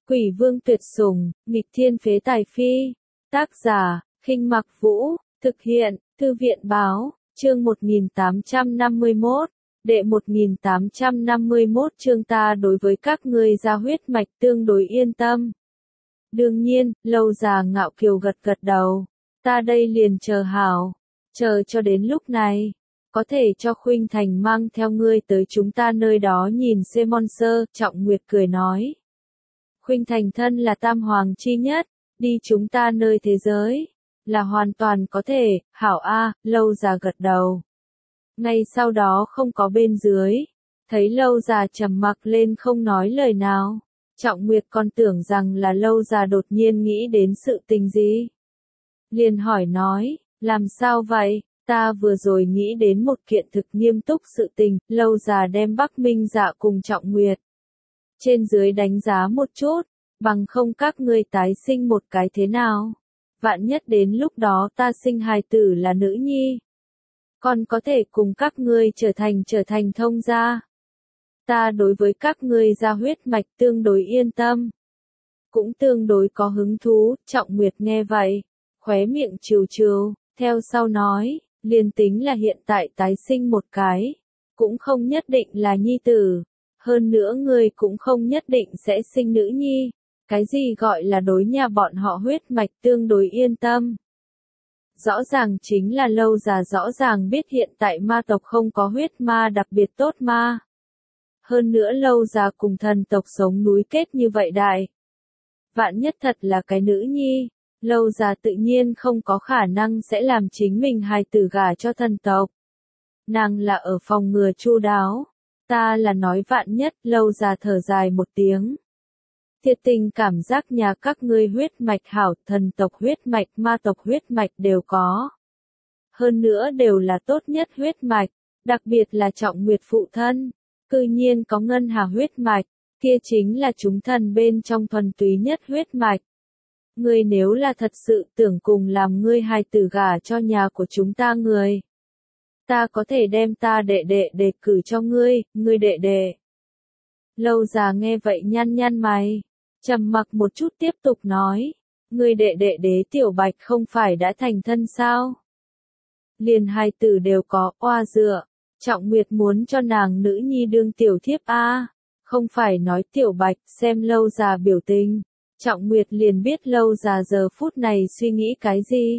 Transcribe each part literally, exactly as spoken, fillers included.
Quỷ vương tuyệt sủng, nghịch thiên phế tài phi. Tác giả, Khinh Mặc Vũ, thực hiện, Thư viện báo, chương một nghìn tám trăm năm mươi mốt, đệ một nghìn tám trăm năm mươi mốt chương ta đối với các ngươi ra huyết mạch tương đối yên tâm. Đương nhiên, Lâu già ngạo kiều gật gật đầu, ta đây liền chờ hảo, chờ cho đến lúc này, có thể cho Khuynh Thành mang theo ngươi tới chúng ta nơi đó nhìn xem monster, Trọng Nguyệt cười nói. Khuynh Thành thân là tam hoàng chi nhất, đi chúng ta nơi thế giới, là hoàn toàn có thể, hảo a, Lâu già gật đầu. Ngay sau đó không có bên dưới, thấy Lâu già trầm mặc lên không nói lời nào, Trọng Nguyệt còn tưởng rằng là Lâu già đột nhiên nghĩ đến sự tình gì. Liền hỏi nói, làm sao vậy, ta vừa rồi nghĩ đến một kiện thực nghiêm túc sự tình, Lâu già đem Bắc Minh Dạ cùng Trọng Nguyệt trên dưới đánh giá một chút, bằng không các ngươi tái sinh một cái thế nào? Vạn nhất đến lúc đó ta sinh hài tử là nữ nhi, còn có thể cùng các ngươi trở thành trở thành thông gia. Ta đối với các ngươi ra huyết mạch tương đối yên tâm, cũng tương đối có hứng thú. Trọng Nguyệt nghe vậy, khóe miệng trừ trừ, theo sau nói, liền tính là hiện tại tái sinh một cái, cũng không nhất định là nhi tử. Hơn nữa ngươi cũng không nhất định sẽ sinh nữ nhi. Cái gì gọi là đối nhà bọn họ huyết mạch tương đối yên tâm? Rõ ràng chính là Lâu già rõ ràng biết hiện tại ma tộc không có huyết ma đặc biệt tốt ma. Hơn nữa Lâu già cùng thần tộc sống núi kết như vậy đại. Vạn nhất thật là cái nữ nhi, Lâu già tự nhiên không có khả năng sẽ làm chính mình hài tử gả cho thần tộc. Nàng là ở phòng ngừa chu đáo. Ta là nói vạn nhất. Lâu già thở dài một tiếng. Thiệt tình cảm giác nhà các ngươi huyết mạch hảo, thần tộc huyết mạch, ma tộc huyết mạch đều có. Hơn nữa đều là tốt nhất huyết mạch, đặc biệt là Trọng Nguyệt phụ thân, cư nhiên có ngân hà huyết mạch, kia chính là chúng thần bên trong thuần túy nhất huyết mạch. Ngươi nếu là thật sự tưởng cùng làm ngươi hài tử gả cho nhà của chúng ta người, ta có thể đem ta đệ đệ đề cử cho ngươi, ngươi đệ đệ. Lâu già nghe vậy nhăn nhăn mày, trầm mặc một chút tiếp tục nói, ngươi đệ đệ Đế Tiểu Bạch không phải đã thành thân sao? Liền hai tử đều có, oa dựa, Trọng Nguyệt muốn cho nàng nữ nhi đương tiểu thiếp a, không phải nói Tiểu Bạch. Xem Lâu già biểu tình, Trọng Nguyệt liền biết Lâu già giờ phút này suy nghĩ cái gì.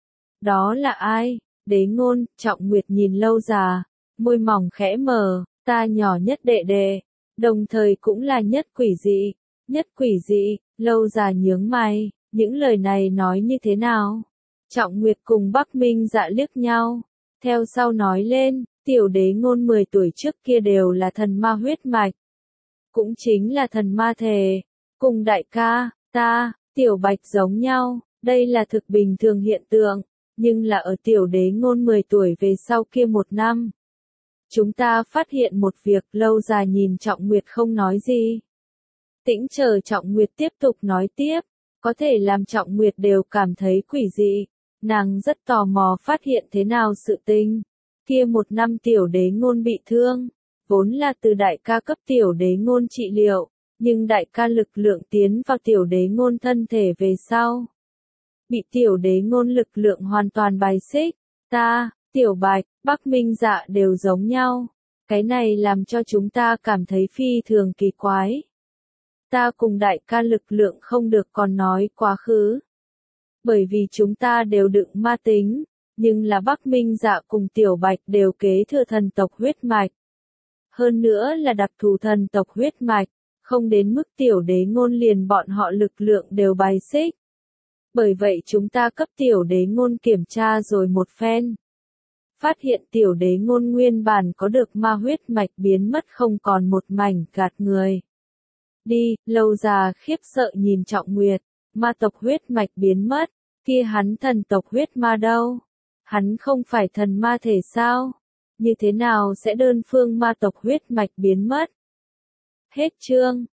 Đó là ai? Đế Ngôn. Trọng Nguyệt nhìn Lâu già, môi mỏng khẽ mở, ta nhỏ nhất đệ đệ, đồng thời cũng là nhất quỷ dị. Nhất quỷ dị. Lâu già nhướng mày, những lời này nói như thế nào? Trọng Nguyệt cùng Bắc Minh Dạ liếc nhau, theo sau nói lên, tiểu Đế Ngôn mười tuổi trước kia đều là thần ma huyết mạch, cũng chính là thần ma thể, cùng đại ca, ta, Tiểu Bạch giống nhau, đây là thực bình thường hiện tượng, nhưng là ở tiểu Đế Ngôn mười tuổi về sau kia một năm. Chúng ta phát hiện một việc. Lâu già nhìn Trọng Nguyệt không nói gì. Tĩnh chờ Trọng Nguyệt tiếp tục nói tiếp, có thể làm Trọng Nguyệt đều cảm thấy quỷ dị. Nàng rất tò mò phát hiện thế nào sự tình. Kia một năm tiểu Đế Ngôn bị thương, vốn là từ đại ca cấp tiểu Đế Ngôn trị liệu, nhưng đại ca lực lượng tiến vào tiểu Đế Ngôn thân thể về sau, bị tiểu Đế Ngôn lực lượng hoàn toàn bài xích. Ta, Tiểu Bạch, Bắc Minh Dạ đều giống nhau. Cái này làm cho chúng ta cảm thấy phi thường kỳ quái. Ta cùng đại ca lực lượng không được còn nói quá khứ. Bởi vì chúng ta đều đựng ma tính, nhưng là Bắc Minh Dạ cùng Tiểu Bạch đều kế thừa thần tộc huyết mạch. Hơn nữa là đặc thù thần tộc huyết mạch, không đến mức tiểu Đế Ngôn liền bọn họ lực lượng đều bài xích. Bởi vậy chúng ta cấp tiểu Đế Ngôn kiểm tra rồi một phen. Phát hiện tiểu Đế Ngôn nguyên bản có được ma huyết mạch biến mất không còn một mảnh, gạt người. Đi. Lâu già khiếp sợ nhìn Trọng Nguyệt, ma tộc huyết mạch biến mất, kia hắn thần tộc huyết ma đâu? Hắn không phải thần ma thể sao? Như thế nào sẽ đơn phương ma tộc huyết mạch biến mất? Hết chương.